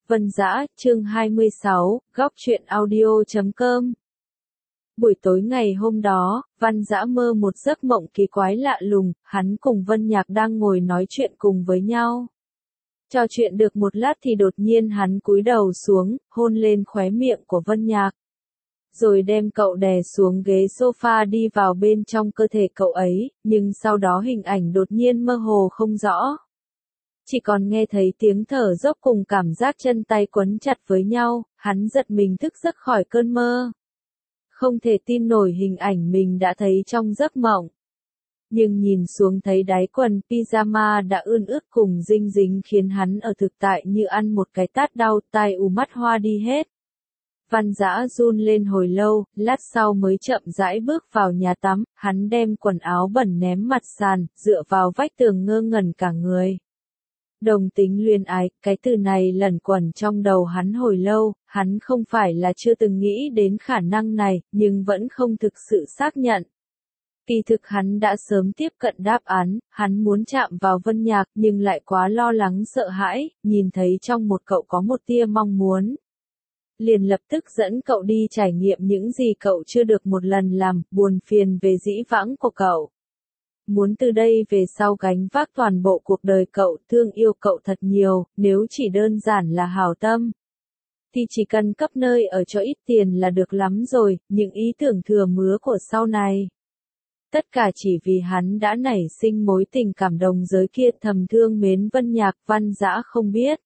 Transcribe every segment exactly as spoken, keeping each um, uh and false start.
Vân Dã, chương hai mươi sáu, góc truyện audio chấm com. Buổi tối ngày hôm đó, Văn Dã mơ một giấc mộng kỳ quái lạ lùng, hắn cùng Vân Nhạc đang ngồi nói chuyện cùng với nhau. Trò chuyện được một lát thì đột nhiên hắn cúi đầu xuống, hôn lên khóe miệng của Vân Nhạc. Rồi đem cậu đè xuống ghế sofa đi vào bên trong cơ thể cậu ấy, nhưng sau đó hình ảnh đột nhiên mơ hồ không rõ. Chỉ còn nghe thấy tiếng thở dốc cùng cảm giác chân tay quấn chặt với nhau, hắn giật mình thức giấc khỏi cơn mơ. Không thể tin nổi hình ảnh mình đã thấy trong giấc mộng. Nhưng nhìn xuống thấy đáy quần pyjama đã ươn ướt cùng dinh dính khiến hắn ở thực tại như ăn một cái tát đau, tai ù mắt hoa đi hết. Văn Dã run lên hồi lâu, lát sau mới chậm rãi bước vào nhà tắm, hắn đem quần áo bẩn ném mặt sàn, dựa vào vách tường ngơ ngẩn cả người. Đồng tính luyến ái, cái từ này lẩn quẩn trong đầu hắn hồi lâu, hắn không phải là chưa từng nghĩ đến khả năng này, nhưng vẫn không thực sự xác nhận. Kỳ thực hắn đã sớm tiếp cận đáp án, hắn muốn chạm vào Vân Nhạc nhưng lại quá lo lắng sợ hãi, nhìn thấy trong một cậu có một tia mong muốn. Liền lập tức dẫn cậu đi trải nghiệm những gì cậu chưa được một lần làm, buồn phiền về dĩ vãng của cậu. Muốn từ đây về sau gánh vác toàn bộ cuộc đời cậu, thương yêu cậu thật nhiều, nếu chỉ đơn giản là hảo tâm. Thì chỉ cần cấp nơi ở cho ít tiền là được lắm rồi, những ý tưởng thừa mứa của sau này. Tất cả chỉ vì hắn đã nảy sinh mối tình cảm đồng giới kia thầm thương mến Vân Nhạc. Văn Dã không biết.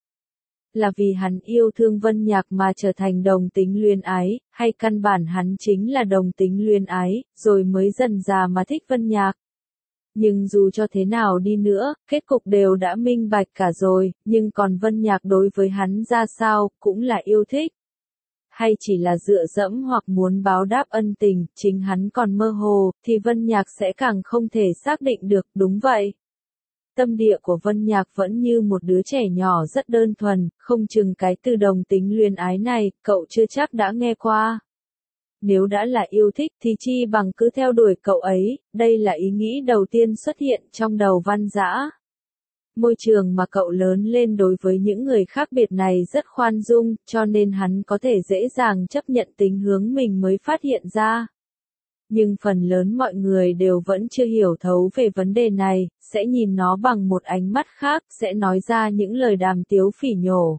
Là vì hắn yêu thương Vân Nhạc mà trở thành đồng tính luyến ái, hay căn bản hắn chính là đồng tính luyến ái, rồi mới dần dà mà thích Vân Nhạc. Nhưng dù cho thế nào đi nữa, kết cục đều đã minh bạch cả rồi, nhưng còn Vân Nhạc đối với hắn ra sao, cũng là yêu thích. Hay chỉ là dựa dẫm hoặc muốn báo đáp ân tình, chính hắn còn mơ hồ, thì Vân Nhạc sẽ càng không thể xác định được, đúng vậy. Tâm địa của Vân Nhạc vẫn như một đứa trẻ nhỏ rất đơn thuần, không chừng cái từ đồng tính luyến ái này, cậu chưa chắc đã nghe qua. Nếu đã là yêu thích thì chi bằng cứ theo đuổi cậu ấy, đây là ý nghĩ đầu tiên xuất hiện trong đầu Văn Dã. Môi trường mà cậu lớn lên đối với những người khác biệt này rất khoan dung, cho nên hắn có thể dễ dàng chấp nhận tính hướng mình mới phát hiện ra. Nhưng phần lớn mọi người đều vẫn chưa hiểu thấu về vấn đề này, sẽ nhìn nó bằng một ánh mắt khác, sẽ nói ra những lời đàm tiếu phỉ nhổ.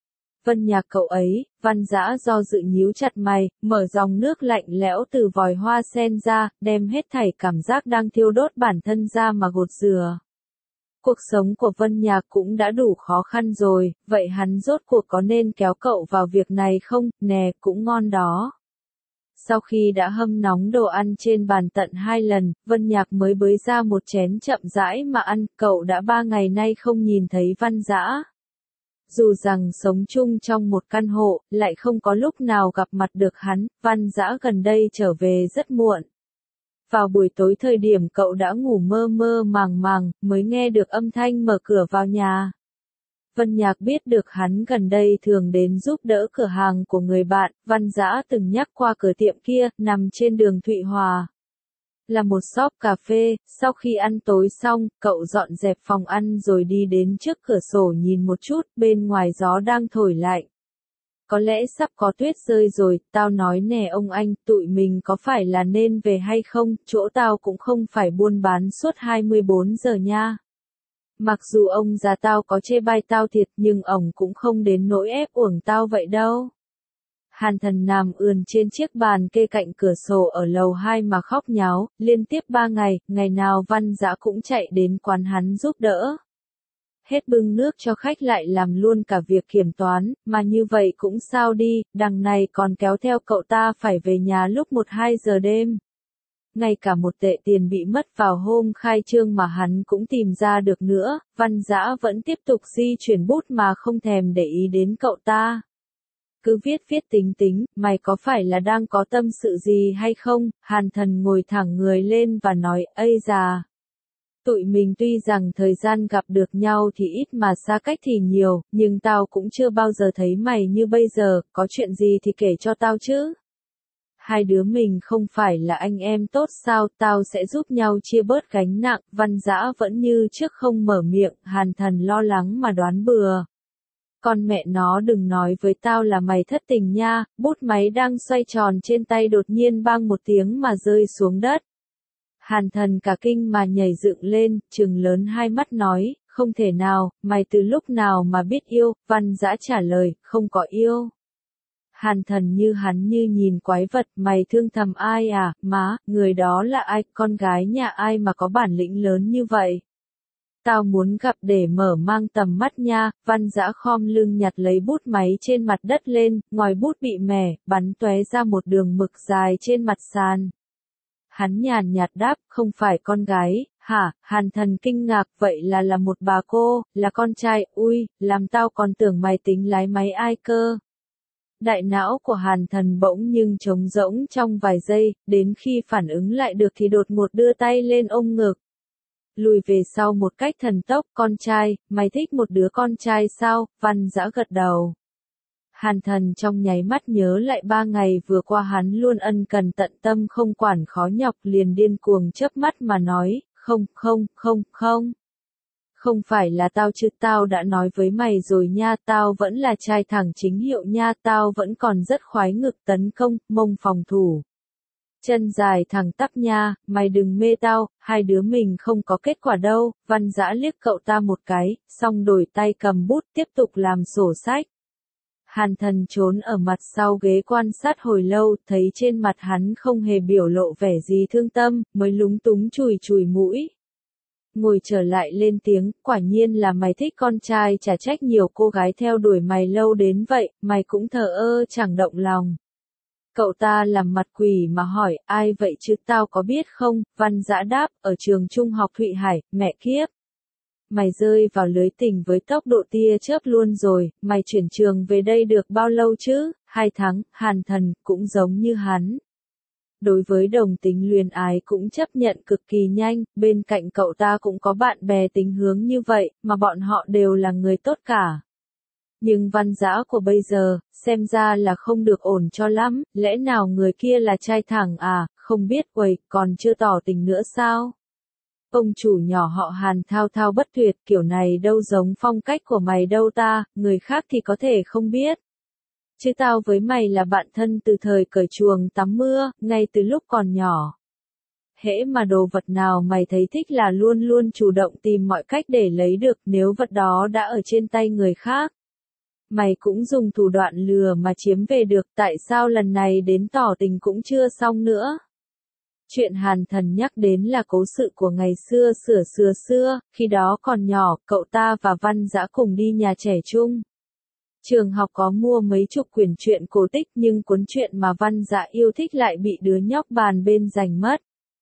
Vân Nhạc cậu ấy, Văn Dã do dự nhíu chặt mày, mở dòng nước lạnh lẽo từ vòi hoa sen ra, đem hết thảy cảm giác đang thiêu đốt bản thân ra mà gột rửa. Cuộc sống của Vân Nhạc cũng đã đủ khó khăn rồi, vậy hắn rốt cuộc có nên kéo cậu vào việc này không? Nè, cũng ngon đó. Sau khi đã hâm nóng đồ ăn trên bàn tận hai lần, Vân Nhạc mới bới ra một chén chậm rãi mà ăn, cậu đã ba ngày nay không nhìn thấy Văn Dã. Dù rằng sống chung trong một căn hộ, lại không có lúc nào gặp mặt được hắn, Văn Dã gần đây trở về rất muộn. Vào buổi tối thời điểm cậu đã ngủ mơ mơ màng màng, mới nghe được âm thanh mở cửa vào nhà. Vân Nhạc biết được hắn gần đây thường đến giúp đỡ cửa hàng của người bạn, Văn Dã từng nhắc qua cửa tiệm kia, nằm trên đường Thụy Hòa. Là một shop cà phê, sau khi ăn tối xong, cậu dọn dẹp phòng ăn rồi đi đến trước cửa sổ nhìn một chút, bên ngoài gió đang thổi lạnh. Có lẽ sắp có tuyết rơi rồi, tao nói nè ông anh, tụi mình có phải là nên về hay không, chỗ tao cũng không phải buôn bán suốt hai mươi bốn giờ nha. Mặc dù ông già tao có chê bai tao thiệt nhưng ổng cũng không đến nỗi ép uổng tao vậy đâu. Hàn Thần nằm ườn trên chiếc bàn kê cạnh cửa sổ ở lầu hai mà khóc nháo, liên tiếp ba ngày, ngày nào Văn Dã cũng chạy đến quán hắn giúp đỡ. Hết bưng nước cho khách lại làm luôn cả việc kiểm toán, mà như vậy cũng sao đi, đằng này còn kéo theo cậu ta phải về nhà lúc một hai giờ đêm. Ngay cả một tệ tiền bị mất vào hôm khai trương mà hắn cũng tìm ra được nữa, Văn Dã vẫn tiếp tục di chuyển bút mà không thèm để ý đến cậu ta. Cứ viết viết tính tính, mày có phải là đang có tâm sự gì hay không? Hàn Thần ngồi thẳng người lên và nói, ây già. Tụi mình tuy rằng thời gian gặp được nhau thì ít mà xa cách thì nhiều, nhưng tao cũng chưa bao giờ thấy mày như bây giờ, có chuyện gì thì kể cho tao chứ. Hai đứa mình không phải là anh em tốt sao, tao sẽ giúp nhau chia bớt gánh nặng. Văn Dã vẫn như trước không mở miệng, Hàn Thần lo lắng mà đoán bừa. Con mẹ nó đừng nói với tao là mày thất tình nha, bút máy đang xoay tròn trên tay đột nhiên bang một tiếng mà rơi xuống đất. Hàn Thần cả kinh mà nhảy dựng lên, trừng lớn hai mắt nói, không thể nào, mày từ lúc nào mà biết yêu, Văn Dã trả lời, không có yêu. Hàn Thần như hắn như nhìn quái vật, mày thương thầm ai à, má, người đó là ai, con gái nhà ai mà có bản lĩnh lớn như vậy. Tao muốn gặp để mở mang tầm mắt nha, Văn Dã khom lưng nhặt lấy bút máy trên mặt đất lên, ngòi bút bị mẻ, bắn tóe ra một đường mực dài trên mặt sàn. Hắn nhàn nhạt đáp, không phải con gái, hả, Hàn Thần kinh ngạc, vậy là là một bà cô, là con trai, ui, làm tao còn tưởng mày tính lái máy ai cơ. Đại não của Hàn Thần bỗng nhưng trống rỗng trong vài giây, đến khi phản ứng lại được thì đột ngột đưa tay lên ôm ngực. Lùi về sau một cách thần tốc, con trai, mày thích một đứa con trai sao, Văn Dã gật đầu. Hàn Thần trong nháy mắt nhớ lại ba ngày vừa qua hắn luôn ân cần tận tâm không quản khó nhọc liền điên cuồng chớp mắt mà nói, không, không, không, không. Không phải là tao chứ, tao đã nói với mày rồi nha, tao vẫn là trai thẳng chính hiệu nha, tao vẫn còn rất khoái ngực tấn công, mông phòng thủ. Chân dài thẳng tắp nha, mày đừng mê tao, hai đứa mình không có kết quả đâu, Văn Dã liếc cậu ta một cái, xong đổi tay cầm bút tiếp tục làm sổ sách. Hàn Thần trốn ở mặt sau ghế quan sát hồi lâu, thấy trên mặt hắn không hề biểu lộ vẻ gì thương tâm, mới lúng túng chùi chùi mũi. Ngồi trở lại lên tiếng, quả nhiên là mày thích con trai, chả trách nhiều cô gái theo đuổi mày lâu đến vậy, mày cũng thờ ơ chẳng động lòng. Cậu ta làm mặt quỷ mà hỏi, ai vậy chứ, tao có biết không, Văn Dã đáp, ở trường trung học Thụy Hải, mẹ kiếp. Mày rơi vào lưới tình với tốc độ tia chớp luôn rồi, mày chuyển trường về đây được bao lâu chứ, hai tháng, Hàn Thần, cũng giống như hắn. Đối với đồng tính luyến ái cũng chấp nhận cực kỳ nhanh, bên cạnh cậu ta cũng có bạn bè tính hướng như vậy, mà bọn họ đều là người tốt cả. Nhưng Văn Dã của bây giờ, xem ra là không được ổn cho lắm, lẽ nào người kia là trai thẳng à, không biết uầy, còn chưa tỏ tình nữa sao? Ông chủ nhỏ họ Hàn thao thao bất tuyệt, kiểu này đâu giống phong cách của mày đâu ta, người khác thì có thể không biết. Chứ tao với mày là bạn thân từ thời cởi chuồng tắm mưa, ngay từ lúc còn nhỏ. Hễ mà đồ vật nào mày thấy thích là luôn luôn chủ động tìm mọi cách để lấy được, nếu vật đó đã ở trên tay người khác. Mày cũng dùng thủ đoạn lừa mà chiếm về được, tại sao lần này đến tỏ tình cũng chưa xong nữa? Chuyện Hàn Thần nhắc đến là cố sự của ngày xưa xửa xưa xưa, khi đó còn nhỏ, cậu ta và Văn Dã cùng đi nhà trẻ chung. Trường học có mua mấy chục quyển truyện cổ tích nhưng cuốn truyện mà Văn Dã yêu thích lại bị đứa nhóc bàn bên giành mất.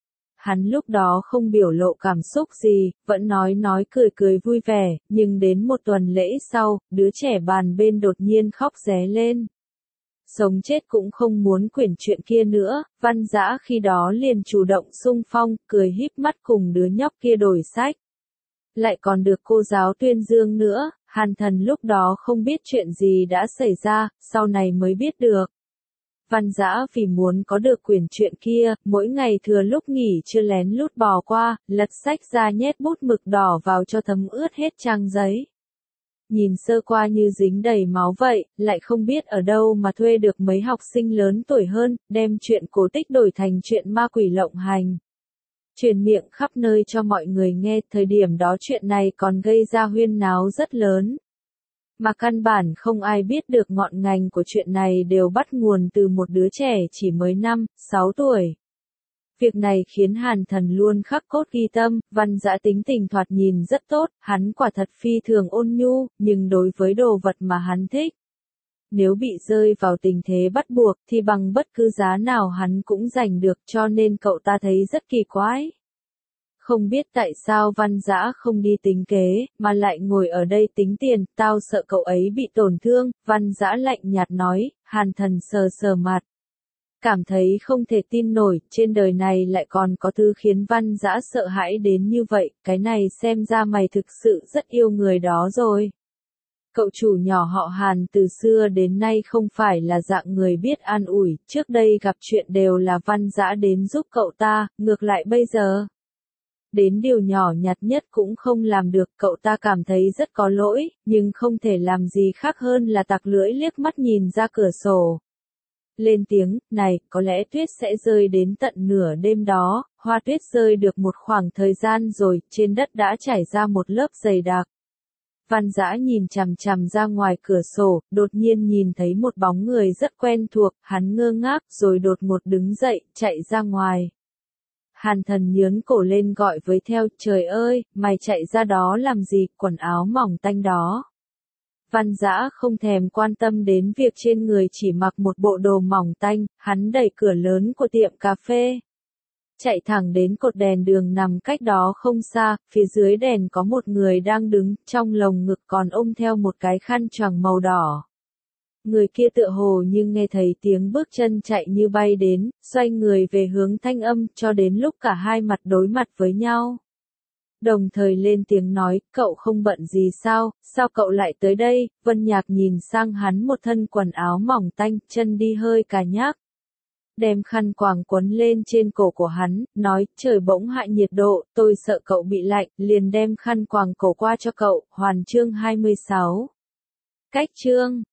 Hắn lúc đó không biểu lộ cảm xúc gì, vẫn nói nói cười cười vui vẻ, nhưng đến một tuần lễ sau, đứa trẻ bàn bên đột nhiên khóc ré lên. Sống chết cũng không muốn quyển truyện kia nữa, Văn Dã khi đó liền chủ động xung phong, cười híp mắt cùng đứa nhóc kia đổi sách. Lại còn được cô giáo tuyên dương nữa, Hàn Thần lúc đó không biết chuyện gì đã xảy ra, sau này mới biết được. Văn Dã vì muốn có được quyển truyện kia, mỗi ngày thừa lúc nghỉ chưa lén lút bò qua, lật sách ra nhét bút mực đỏ vào cho thấm ướt hết trang giấy. Nhìn sơ qua như dính đầy máu vậy, lại không biết ở đâu mà thuê được mấy học sinh lớn tuổi hơn, đem chuyện cổ tích đổi thành chuyện ma quỷ lộng hành. Truyền miệng khắp nơi cho mọi người nghe, thời điểm đó chuyện này còn gây ra huyên náo rất lớn. Mà căn bản không ai biết được ngọn ngành của chuyện này đều bắt nguồn từ một đứa trẻ chỉ mới năm, sáu tuổi. Việc này khiến Hàn Thần luôn khắc cốt ghi tâm, Văn Dã tính tình thoạt nhìn rất tốt, hắn quả thật phi thường ôn nhu, nhưng đối với đồ vật mà hắn thích. Nếu bị rơi vào tình thế bắt buộc thì bằng bất cứ giá nào hắn cũng giành được, cho nên cậu ta thấy rất kỳ quái. Không biết tại sao Văn Dã không đi tính kế, mà lại ngồi ở đây tính tiền, tao sợ cậu ấy bị tổn thương, Văn Dã lạnh nhạt nói, Hàn Thần sờ sờ mặt. Cảm thấy không thể tin nổi, trên đời này lại còn có thứ khiến Văn Dã sợ hãi đến như vậy, cái này xem ra mày thực sự rất yêu người đó rồi. Cậu chủ nhỏ họ Hàn từ xưa đến nay không phải là dạng người biết an ủi, trước đây gặp chuyện đều là Văn Dã đến giúp cậu ta, ngược lại bây giờ. đến điều nhỏ nhặt nhất cũng không làm được, cậu ta cảm thấy rất có lỗi, nhưng không thể làm gì khác hơn là tặc lưỡi liếc mắt nhìn ra cửa sổ. Lên tiếng, này, có lẽ tuyết sẽ rơi đến tận nửa đêm đó, hoa tuyết rơi được một khoảng thời gian rồi, trên đất đã trải ra một lớp dày đặc. Văn Dã nhìn chằm chằm ra ngoài cửa sổ, đột nhiên nhìn thấy một bóng người rất quen thuộc, hắn ngơ ngác rồi đột ngột đứng dậy, chạy ra ngoài. Hàn Thần nhớn cổ lên gọi với theo, trời ơi, mày chạy ra đó làm gì, quần áo mỏng tanh đó. Văn Dã không thèm quan tâm đến việc trên người chỉ mặc một bộ đồ mỏng tanh, hắn đẩy cửa lớn của tiệm cà phê. Chạy thẳng đến cột đèn đường nằm cách đó không xa, phía dưới đèn có một người đang đứng, trong lồng ngực còn ôm theo một cái khăn choàng màu đỏ. Người kia tựa hồ như nghe thấy tiếng bước chân chạy như bay đến, xoay người về hướng thanh âm, cho đến lúc cả hai mặt đối mặt với nhau. Đồng thời lên tiếng nói, cậu không bận gì sao, sao cậu lại tới đây? Vân Nhạc nhìn sang hắn, một thân quần áo mỏng tanh, chân đi hơi cà nhác. Đem khăn quàng quấn lên trên cổ của hắn, nói, trời bỗng hạ nhiệt độ, tôi sợ cậu bị lạnh, liền đem khăn quàng cổ qua cho cậu. Hoàn chương hai mươi sáu. Cách chương